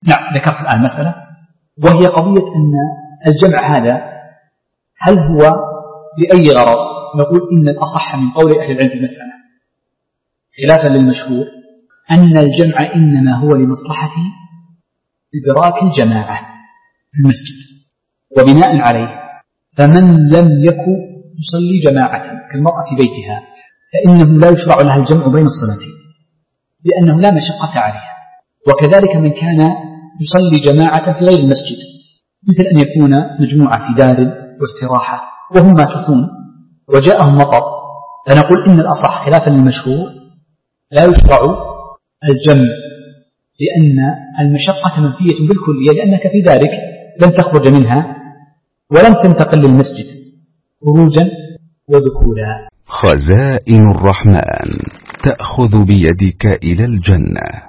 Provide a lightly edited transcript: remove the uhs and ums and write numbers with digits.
نعم، ذكرت الآن مسألة، وهي قضية أن الجمع هذا هل هو لأي غرض؟ نقول إن الأصح من قول أهل العلم في المسألة خلافا للمشهور أن الجمع إنما هو لمصلحة إدراك الجماعة في المسجد، وبناء عليه فمن لم يكن يصلي جماعة كالمرأة في بيتها فإنه لا يشرع لها الجمع بين الصلاتين لأنه لا مشقة عليها. وكذلك من كان يصلي جماعة في غير المسجد، مثل أن يكون مجموعة في دار واستراحة وهم ماكثون وجاءهم مطر، فنقول إن الأصح خلافا للمشهور لا يشرع الجمع لأن المشقة منفية بالكلية، لأنك في دارك لن تخرج منها ولم تنتقل للمسجد خروجا ودخولا. خزائن الرحمن تأخذ بيدك إلى الجنة.